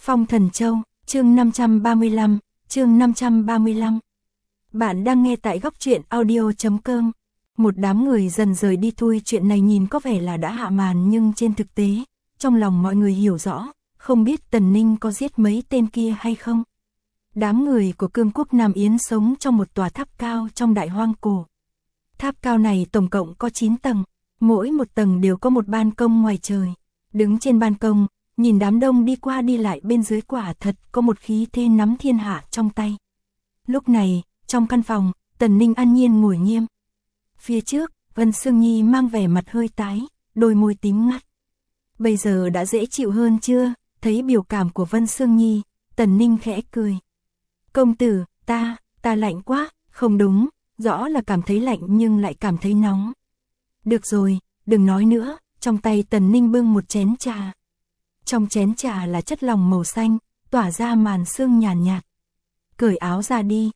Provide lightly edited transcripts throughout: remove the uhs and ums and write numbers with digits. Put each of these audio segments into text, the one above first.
Phong Thần Châu, chương 535, chương 535. Bạn đang nghe tại góc truyện audio.com. Một đám người dần rời đi thôi, chuyện này nhìn có vẻ là đã hạ màn nhưng trên thực tế, trong lòng mọi người hiểu rõ, không biết Tần Ninh có giết mấy tên kia hay không. Đám người của Cương quốc Nam Yến sống trong một tòa tháp cao trong đại hoang cổ. Tháp cao này tổng cộng có 9 tầng, mỗi một tầng đều có một ban công ngoài trời. Đứng trên ban công, nhìn đám đông đi qua đi lại bên dưới quả thật có một khí thế nắm thiên hạ trong tay. Lúc này, trong căn phòng, Tần Ninh an nhiên ngồi nghiêm. Phía trước, Vân Sương Nhi mang vẻ mặt hơi tái, đôi môi tím ngắt. Bây giờ đã dễ chịu hơn chưa? Thấy biểu cảm của Vân Sương Nhi, Tần Ninh khẽ cười. Công tử, ta lạnh quá, không đúng, rõ là cảm thấy lạnh nhưng lại cảm thấy nóng. Được rồi, đừng nói nữa, trong tay Tần Ninh bưng một chén trà. Trong chén trà là chất lỏng màu xanh, tỏa ra màn sương nhàn nhạt. Cởi áo ra đi.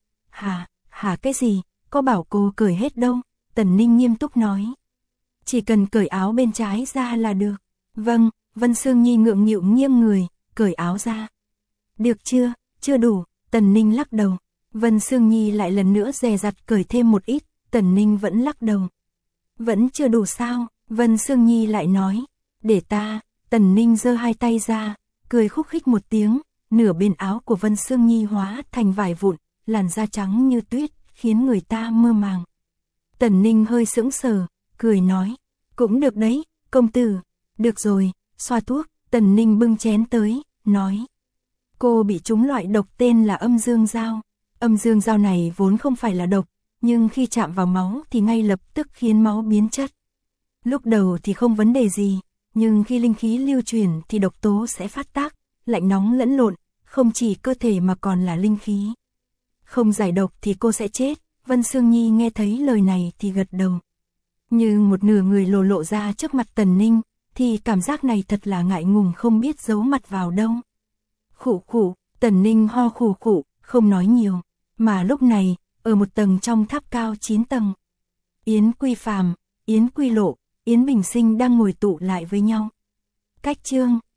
Hả cái gì, có bảo cô cởi hết đâu, Tần Ninh nghiêm túc nói. Chỉ cần cởi áo bên trái ra là được. Vâng, Vân Sương Nhi ngượng nghịu nghiêng người, cởi áo ra. Được chưa đủ, Tần Ninh lắc đầu. Vân Sương Nhi lại lần nữa dè dặt cởi thêm một ít, Tần Ninh vẫn lắc đầu. Vẫn chưa đủ sao, Vân Sương Nhi lại nói. Để ta, Tần Ninh giơ hai tay ra, cười khúc khích một tiếng, nửa bên áo của Vân Sương Nhi hóa thành vải vụn, làn da trắng như tuyết, khiến người ta mơ màng. Tần Ninh hơi sững sờ, cười nói, cũng được đấy, công tử. Được rồi, xoa thuốc, Tần Ninh bưng chén tới, nói. Cô bị trúng loại độc tên là âm dương dao. Âm dương dao này vốn không phải là độc, nhưng khi chạm vào máu thì ngay lập tức khiến máu biến chất. Lúc đầu thì không vấn đề gì, nhưng khi linh khí lưu chuyển thì độc tố sẽ phát tác, lạnh nóng lẫn lộn, không chỉ cơ thể mà còn là linh khí. Không giải độc thì cô sẽ chết. Vân Sương Nhi nghe thấy lời này thì gật đầu. Nhưng một nửa người lộ ra trước mặt Tần Ninh, thì cảm giác này thật là ngại ngùng không biết giấu mặt vào đâu. Khụ, Tần Ninh ho khụ, không nói nhiều. Mà lúc này, ở một tầng trong tháp cao 9 tầng, Yến Quy Phàm, Yến Quy Lộ, Yến Bình Sinh đang ngồi tụ lại với nhau. Cách chương